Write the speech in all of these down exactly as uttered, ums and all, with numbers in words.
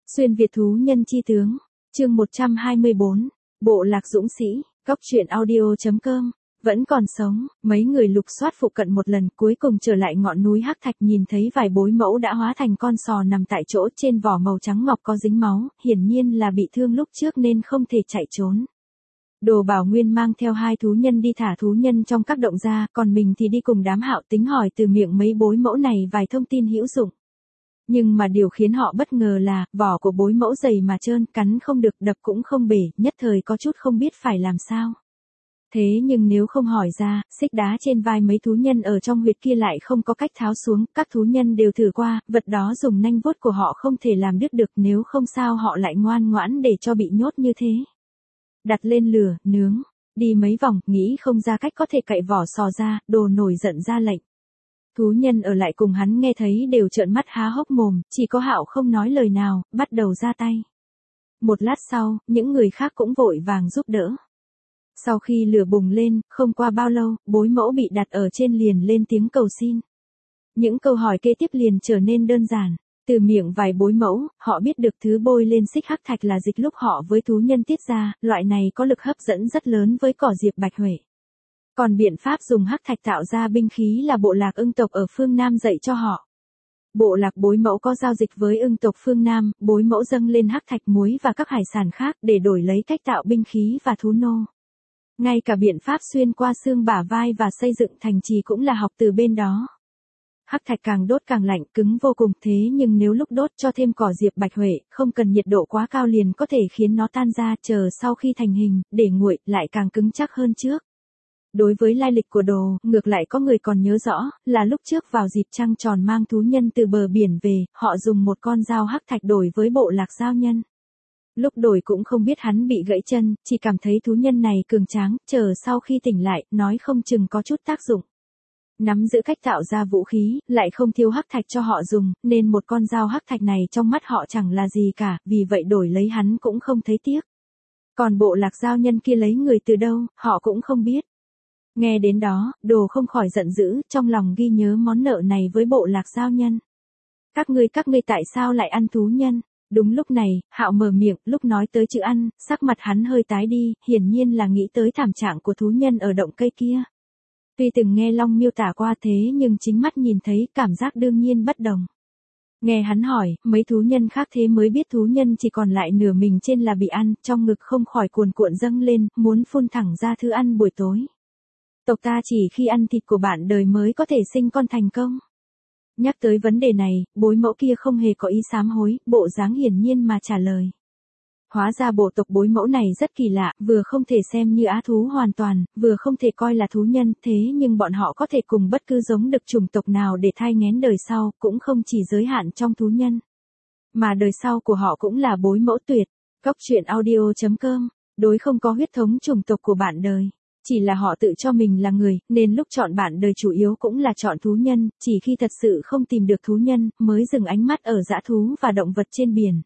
Xuyên Việt thú nhân chi tướng, chương một trăm hai mươi bốn, bộ lạc dũng sĩ, góc truyện audio chấm com, vẫn còn sống, mấy người lục soát phụ cận một lần cuối cùng trở lại ngọn núi Hắc Thạch nhìn thấy vài bối mẫu đã hóa thành con sò nằm tại chỗ trên vỏ màu trắng ngọc có dính máu, hiển nhiên là bị thương lúc trước nên không thể chạy trốn. Đồ Bảo Nguyên mang theo hai thú nhân đi thả thú nhân trong các động ra, còn mình thì đi cùng đám Hạo Tính hỏi từ miệng mấy bối mẫu này vài thông tin hữu dụng. Nhưng mà điều khiến họ bất ngờ là, vỏ của bối mẫu dày mà trơn, cắn không được, đập cũng không bể, nhất thời có chút không biết phải làm sao. Thế nhưng nếu không hỏi ra, xích đá trên vai mấy thú nhân ở trong huyệt kia lại không có cách tháo xuống, các thú nhân đều thử qua, vật đó dùng nanh vuốt của họ không thể làm đứt được, nếu không sao họ lại ngoan ngoãn để cho bị nhốt như thế. Đặt lên lửa, nướng, đi mấy vòng, nghĩ không ra cách có thể cạy vỏ sò ra, Đồ nổi giận ra lệnh. Thú nhân ở lại cùng hắn nghe thấy đều trợn mắt há hốc mồm, chỉ có Hạo không nói lời nào, bắt đầu ra tay. Một lát sau, những người khác cũng vội vàng giúp đỡ. Sau khi lửa bùng lên, không qua bao lâu, bối mẫu bị đặt ở trên liền lên tiếng cầu xin. Những câu hỏi kế tiếp liền trở nên đơn giản. Từ miệng vài bối mẫu, họ biết được thứ bôi lên xích hắc thạch là dịch lúc họ với thú nhân tiết ra, loại này có lực hấp dẫn rất lớn với cỏ diệp bạch huệ. Còn biện pháp dùng hắc thạch tạo ra binh khí là bộ lạc Ưng tộc ở phương Nam dạy cho họ. Bộ lạc bối mẫu có giao dịch với Ưng tộc phương Nam, bối mẫu dâng lên hắc thạch muối và các hải sản khác để đổi lấy cách tạo binh khí và thú nô. Ngay cả biện pháp xuyên qua xương bả vai và xây dựng thành trì cũng là học từ bên đó. Hắc thạch càng đốt càng lạnh, cứng vô cùng, thế nhưng nếu lúc đốt cho thêm cỏ diệp bạch huệ, không cần nhiệt độ quá cao liền có thể khiến nó tan ra, chờ sau khi thành hình, để nguội, lại càng cứng chắc hơn trước. Đối với lai lịch của Đồ, ngược lại có người còn nhớ rõ, là lúc trước vào dịp trăng tròn mang thú nhân từ bờ biển về, họ dùng một con dao hắc thạch đổi với bộ lạc giao nhân. Lúc đổi cũng không biết hắn bị gãy chân, chỉ cảm thấy thú nhân này cường tráng, chờ sau khi tỉnh lại, nói không chừng có chút tác dụng. Nắm giữ cách tạo ra vũ khí, lại không thiếu hắc thạch cho họ dùng, nên một con dao hắc thạch này trong mắt họ chẳng là gì cả, vì vậy đổi lấy hắn cũng không thấy tiếc. Còn bộ lạc giao nhân kia lấy người từ đâu, họ cũng không biết. Nghe đến đó, Đồ không khỏi giận dữ, trong lòng ghi nhớ món nợ này với bộ lạc giao nhân. Các ngươi các ngươi tại sao lại ăn thú nhân? Đúng lúc này, Hạo mở miệng, lúc nói tới chữ ăn, sắc mặt hắn hơi tái đi, hiển nhiên là nghĩ tới thảm trạng của thú nhân ở động cây kia. Tuy từng nghe Long miêu tả qua thế nhưng chính mắt nhìn thấy, cảm giác đương nhiên bất đồng. Nghe hắn hỏi, mấy thú nhân khác thế mới biết thú nhân chỉ còn lại nửa mình trên là bị ăn, trong ngực không khỏi cuồn cuộn dâng lên, muốn phun thẳng ra thứ ăn buổi tối. Tộc ta chỉ khi ăn thịt của bạn đời mới có thể sinh con thành công. Nhắc tới vấn đề này, bối mẫu kia không hề có ý sám hối, bộ dáng hiển nhiên mà trả lời. Hóa ra bộ tộc bối mẫu này rất kỳ lạ, vừa không thể xem như á thú hoàn toàn, vừa không thể coi là thú nhân, thế nhưng bọn họ có thể cùng bất cứ giống được chủng tộc nào để thai nghén đời sau, cũng không chỉ giới hạn trong thú nhân. Mà đời sau của họ cũng là bối mẫu tuyệt. Góc truyện audio chấm com, đối không có huyết thống chủng tộc của bạn đời. Chỉ là họ tự cho mình là người, nên lúc chọn bạn đời chủ yếu cũng là chọn thú nhân, chỉ khi thật sự không tìm được thú nhân, mới dừng ánh mắt ở dã thú và động vật trên biển.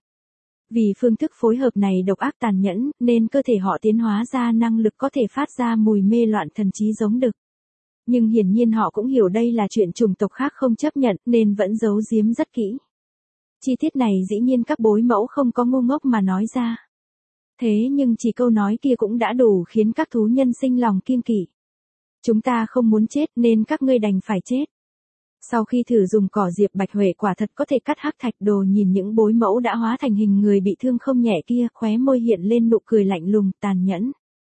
Vì phương thức phối hợp này độc ác tàn nhẫn, nên cơ thể họ tiến hóa ra năng lực có thể phát ra mùi mê loạn thần trí giống đực. Nhưng hiển nhiên họ cũng hiểu đây là chuyện chủng tộc khác không chấp nhận, nên vẫn giấu giếm rất kỹ. Chi tiết này dĩ nhiên các bối mẫu không có ngu ngốc mà nói ra. Thế nhưng chỉ câu nói kia cũng đã đủ khiến các thú nhân sinh lòng kiêng kỵ. Chúng ta không muốn chết nên các ngươi đành phải chết. Sau khi thử dùng cỏ diệp bạch huệ quả thật có thể cắt hắc thạch. Đồ nhìn những bối mẫu đã hóa thành hình người bị thương không nhẹ kia, khóe môi hiện lên nụ cười lạnh lùng, tàn nhẫn.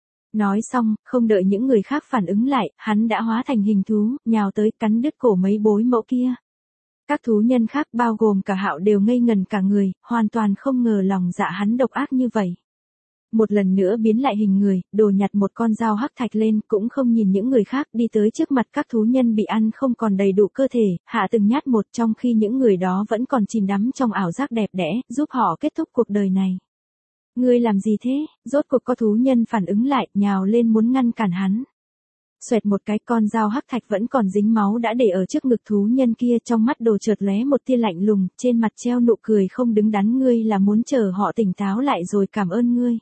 Nói xong, không đợi những người khác phản ứng lại, hắn đã hóa thành hình thú, nhào tới cắn đứt cổ mấy bối mẫu kia. Các thú nhân khác bao gồm cả Hạo đều ngây ngần cả người, hoàn toàn không ngờ lòng dạ hắn độc ác như vậy. Một lần nữa biến lại hình người, Đồ nhặt một con dao hắc thạch lên, cũng không nhìn những người khác, đi tới trước mặt các thú nhân bị ăn không còn đầy đủ cơ thể, hạ từng nhát một, trong khi những người đó vẫn còn chìm đắm trong ảo giác đẹp đẽ, giúp họ kết thúc cuộc đời này. Ngươi làm gì thế? Rốt cuộc có thú nhân phản ứng lại, nhào lên muốn ngăn cản hắn. Xoẹt một cái, con dao hắc thạch vẫn còn dính máu đã để ở trước ngực thú nhân kia, trong mắt Đồ chợt lóe một tia lạnh lùng, trên mặt treo nụ cười không đứng đắn. Ngươi là muốn chờ họ tỉnh táo lại rồi cảm ơn ngươi?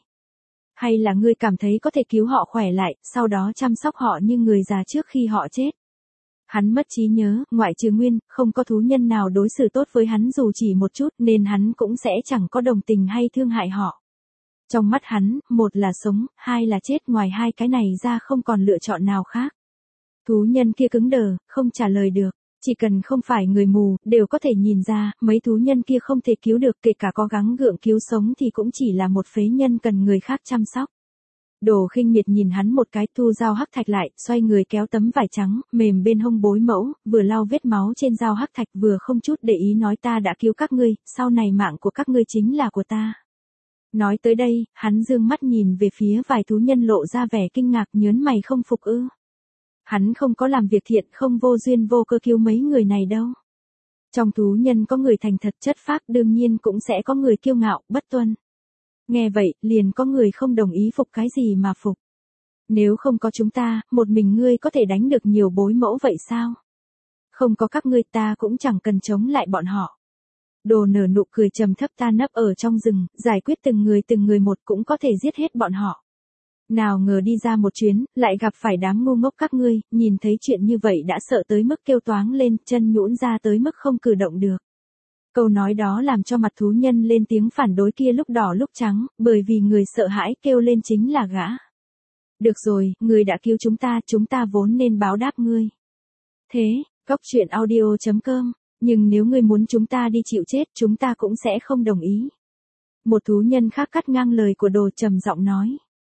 Hay là ngươi cảm thấy có thể cứu họ khỏe lại, sau đó chăm sóc họ như người già trước khi họ chết? Hắn mất trí nhớ, ngoại trừ Nguyên, không có thú nhân nào đối xử tốt với hắn dù chỉ một chút nên hắn cũng sẽ chẳng có đồng tình hay thương hại họ. Trong mắt hắn, một là sống, hai là chết, ngoài hai cái này ra không còn lựa chọn nào khác. Thú nhân kia cứng đờ, không trả lời được. Chỉ cần không phải người mù, đều có thể nhìn ra, mấy thú nhân kia không thể cứu được, kể cả có gắng gượng cứu sống thì cũng chỉ là một phế nhân cần người khác chăm sóc. Đồ Khinh Miệt nhìn hắn một cái, thu dao hắc thạch lại, xoay người kéo tấm vải trắng, mềm bên hông bối mẫu, vừa lau vết máu trên dao hắc thạch vừa không chút để ý nói ta đã cứu các ngươi, sau này mạng của các ngươi chính là của ta. Nói tới đây, hắn dương mắt nhìn về phía vài thú nhân lộ ra vẻ kinh ngạc nhớn mày không phục ư. Hắn không có làm việc thiện không vô duyên vô cơ cứu mấy người này đâu. Trong thú nhân có người thành thật chất phác đương nhiên cũng sẽ có người kiêu ngạo, bất tuân. Nghe vậy, liền có người không đồng ý phục cái gì mà phục. Nếu không có chúng ta, một mình ngươi có thể đánh được nhiều bối mẫu vậy sao? Không có các ngươi ta cũng chẳng cần chống lại bọn họ. Đồ nở nụ cười trầm thấp ta nấp ở trong rừng, giải quyết từng người từng người một cũng có thể giết hết bọn họ. Nào ngờ đi ra một chuyến, lại gặp phải đám ngu ngốc các ngươi, nhìn thấy chuyện như vậy đã sợ tới mức kêu toáng lên, chân nhũn ra tới mức không cử động được. Câu nói đó làm cho mặt thú nhân lên tiếng phản đối kia lúc đỏ lúc trắng, bởi vì người sợ hãi kêu lên chính là gã. Được rồi, ngươi đã cứu chúng ta, chúng ta vốn nên báo đáp ngươi. Thế, Cóc Truyện Audio chấm com, nhưng nếu ngươi muốn chúng ta đi chịu chết, chúng ta cũng sẽ không đồng ý. Một thú nhân khác cắt ngang lời của Đồ trầm giọng nói.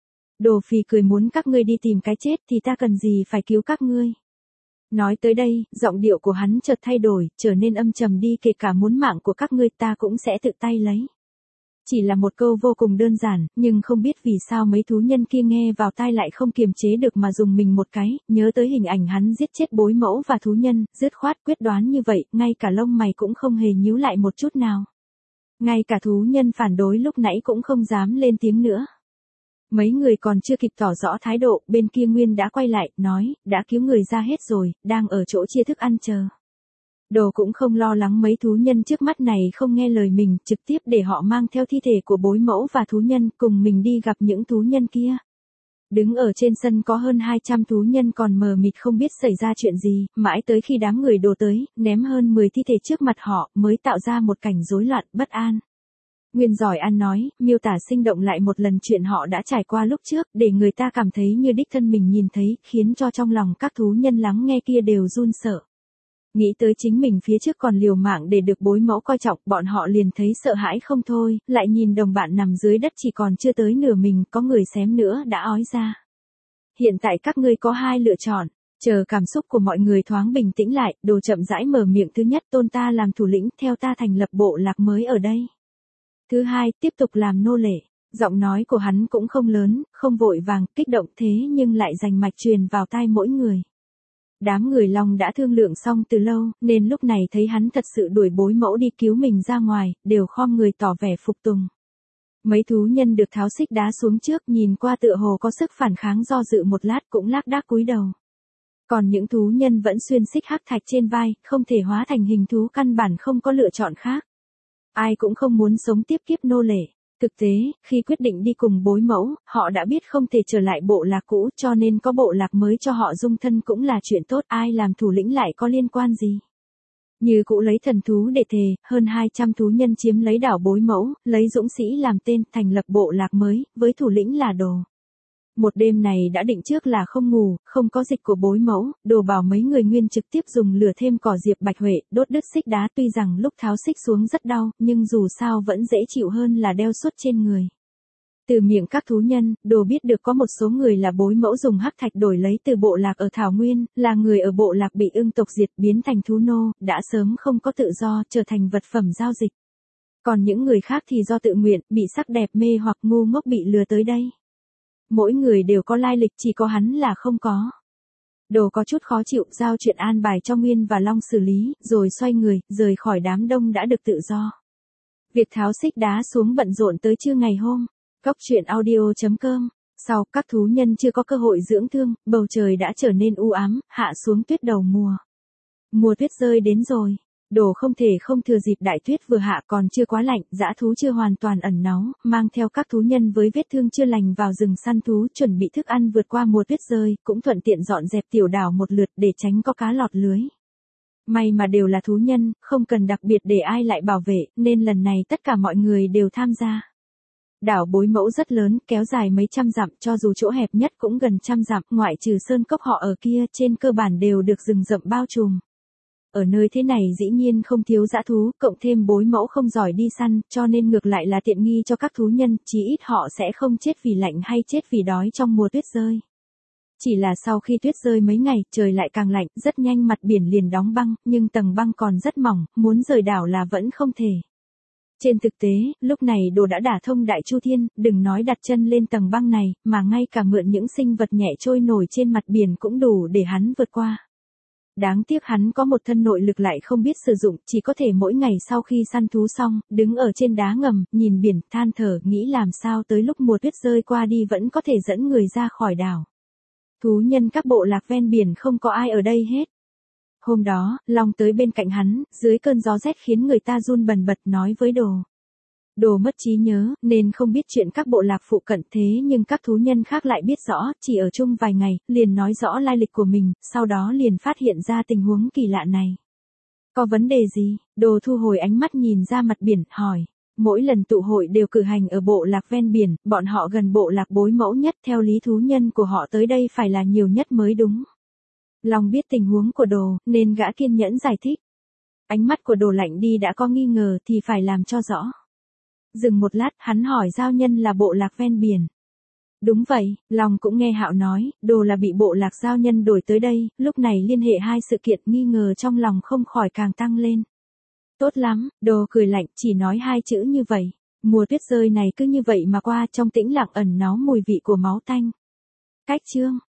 Đồ Phì cười muốn các ngươi đi tìm cái chết thì ta cần gì phải cứu các ngươi. Nói tới đây, giọng điệu của hắn chợt thay đổi, trở nên âm trầm đi kể cả muốn mạng của các ngươi ta cũng sẽ tự tay lấy. Chỉ là một câu vô cùng đơn giản, nhưng không biết vì sao mấy thú nhân kia nghe vào tai lại không kiềm chế được mà dùng mình một cái, nhớ tới hình ảnh hắn giết chết bối mẫu và thú nhân, dứt khoát quyết đoán như vậy, ngay cả lông mày cũng không hề nhíu lại một chút nào. Ngay cả thú nhân phản đối lúc nãy cũng không dám lên tiếng nữa. Mấy người còn chưa kịp tỏ rõ thái độ, bên kia Nguyên đã quay lại, nói, đã cứu người ra hết rồi, đang ở chỗ chia thức ăn chờ. Đồ cũng không lo lắng mấy thú nhân trước mắt này không nghe lời mình, trực tiếp để họ mang theo thi thể của bối mẫu và thú nhân cùng mình đi gặp những thú nhân kia. Đứng ở trên sân có hơn hai trăm thú nhân còn mờ mịt không biết xảy ra chuyện gì, mãi tới khi đám người đổ tới, ném hơn mười thi thể trước mặt họ, mới tạo ra một cảnh rối loạn, bất an. Nguyên giỏi ăn nói, miêu tả sinh động lại một lần chuyện họ đã trải qua lúc trước, để người ta cảm thấy như đích thân mình nhìn thấy, khiến cho trong lòng các thú nhân lắng nghe kia đều run sợ. Nghĩ tới chính mình phía trước còn liều mạng để được bối mẫu coi trọng, bọn họ liền thấy sợ hãi không thôi, lại nhìn đồng bạn nằm dưới đất chỉ còn chưa tới nửa mình, có người xém nữa đã ói ra. Hiện tại các ngươi có hai lựa chọn. Chờ cảm xúc của mọi người thoáng bình tĩnh lại, Đồ chậm rãi mở miệng. Thứ nhất, tôn ta làm thủ lĩnh, theo ta thành lập bộ lạc mới ở đây. Thứ hai, tiếp tục làm nô lệ. Giọng nói của hắn cũng không lớn, không vội vàng, kích động thế nhưng lại rành mạch truyền vào tai mỗi người. Đám người Long đã thương lượng xong từ lâu, nên lúc này thấy hắn thật sự đuổi bối mẫu đi cứu mình ra ngoài, đều khom người tỏ vẻ phục tùng. Mấy thú nhân được tháo xích đá xuống trước, nhìn qua tựa hồ có sức phản kháng, do dự một lát cũng lác đác cúi đầu. Còn những thú nhân vẫn xuyên xích hắc thạch trên vai, không thể hóa thành hình thú, căn bản không có lựa chọn khác. Ai cũng không muốn sống tiếp kiếp nô lệ. Thực tế, khi quyết định đi cùng bối mẫu, họ đã biết không thể trở lại bộ lạc cũ, cho nên có bộ lạc mới cho họ dung thân cũng là chuyện tốt, ai làm thủ lĩnh lại có liên quan gì. Như cũ lấy thần thú để thề, hơn hai trăm thú nhân chiếm lấy đảo bối mẫu, lấy dũng sĩ làm tên, thành lập bộ lạc mới, với thủ lĩnh là Đồ. Một đêm này đã định trước là không ngủ, không có dịch của bối mẫu, Đồ bảo mấy người Nguyên trực tiếp dùng lửa thêm cỏ diệp bạch huệ, đốt đứt xích đá, tuy rằng lúc tháo xích xuống rất đau, nhưng dù sao vẫn dễ chịu hơn là đeo suốt trên người. Từ miệng các thú nhân, Đồ biết được có một số người là bối mẫu dùng hắc thạch đổi lấy từ bộ lạc ở Thảo Nguyên, là người ở bộ lạc bị ưng tộc diệt biến thành thú nô, đã sớm không có tự do, trở thành vật phẩm giao dịch. Còn những người khác thì do tự nguyện, bị sắc đẹp mê hoặc ngu ngốc bị lừa tới đây. Mỗi người đều có lai lịch, chỉ có hắn là không có. Đồ có chút khó chịu, giao chuyện an bài cho Nguyên và Long xử lý, rồi xoay người, rời khỏi đám đông đã được tự do. Việc tháo xích đá xuống bận rộn tới trưa ngày hôm. Cóc Truyện Audio chấm com. Sau, các thú nhân chưa có cơ hội dưỡng thương, bầu trời đã trở nên u ám, hạ xuống tuyết đầu mùa. Mùa tuyết rơi đến rồi. Đồ không thể không thừa dịp đại tuyết vừa hạ còn chưa quá lạnh, dã thú chưa hoàn toàn ẩn náu, mang theo các thú nhân với vết thương chưa lành vào rừng săn thú chuẩn bị thức ăn vượt qua mùa tuyết rơi, cũng thuận tiện dọn dẹp tiểu đảo một lượt để tránh có cá lọt lưới. May mà đều là thú nhân, không cần đặc biệt để ai lại bảo vệ, nên lần này tất cả mọi người đều tham gia. Đảo Bối Mẫu rất lớn, kéo dài mấy trăm dặm, cho dù chỗ hẹp nhất cũng gần trăm dặm, ngoại trừ sơn cốc họ ở kia, trên cơ bản đều được rừng rậm bao trùm. Ở nơi thế này dĩ nhiên không thiếu dã thú, cộng thêm Bối Mẫu không giỏi đi săn, cho nên ngược lại là tiện nghi cho các thú nhân, chí ít họ sẽ không chết vì lạnh hay chết vì đói trong mùa tuyết rơi. Chỉ là sau khi tuyết rơi mấy ngày, trời lại càng lạnh, rất nhanh mặt biển liền đóng băng, nhưng tầng băng còn rất mỏng, muốn rời đảo là vẫn không thể. Trên thực tế, lúc này Đồ đã đả thông Đại Chu Thiên, đừng nói đặt chân lên tầng băng này, mà ngay cả mượn những sinh vật nhẹ trôi nổi trên mặt biển cũng đủ để hắn vượt qua. Đáng tiếc hắn có một thân nội lực lại không biết sử dụng, chỉ có thể mỗi ngày sau khi săn thú xong, đứng ở trên đá ngầm, nhìn biển, than thở, nghĩ làm sao tới lúc mùa tuyết rơi qua đi vẫn có thể dẫn người ra khỏi đảo. Thú nhân các bộ lạc ven biển không có ai ở đây hết. Hôm đó, Long tới bên cạnh hắn, dưới cơn gió rét khiến người ta run bần bật nói với Đồ. Đồ mất trí nhớ, nên không biết chuyện các bộ lạc phụ cận, thế nhưng các thú nhân khác lại biết rõ, chỉ ở chung vài ngày, liền nói rõ lai lịch của mình, sau đó liền phát hiện ra tình huống kỳ lạ này. Có vấn đề gì? Đồ thu hồi ánh mắt nhìn ra mặt biển, hỏi. Mỗi lần tụ hội đều cử hành ở bộ lạc ven biển, bọn họ gần bộ lạc Bối Mẫu nhất, theo lý thú nhân của họ tới đây phải là nhiều nhất mới đúng. Long biết tình huống của Đồ, nên gã kiên nhẫn giải thích. Ánh mắt của Đồ lạnh đi, đã có nghi ngờ thì phải làm cho rõ. Dừng một lát, hắn hỏi giao nhân là bộ lạc ven biển. Đúng vậy, Long cũng nghe Hạo nói, Đồ là bị bộ lạc giao nhân đổi tới đây, lúc này liên hệ hai sự kiện, nghi ngờ trong lòng không khỏi càng tăng lên. Tốt lắm, Đồ cười lạnh, chỉ nói hai chữ như vậy. Mùa tuyết rơi này cứ như vậy mà qua, trong tĩnh lặng ẩn náu mùi vị của máu tanh. Cách chương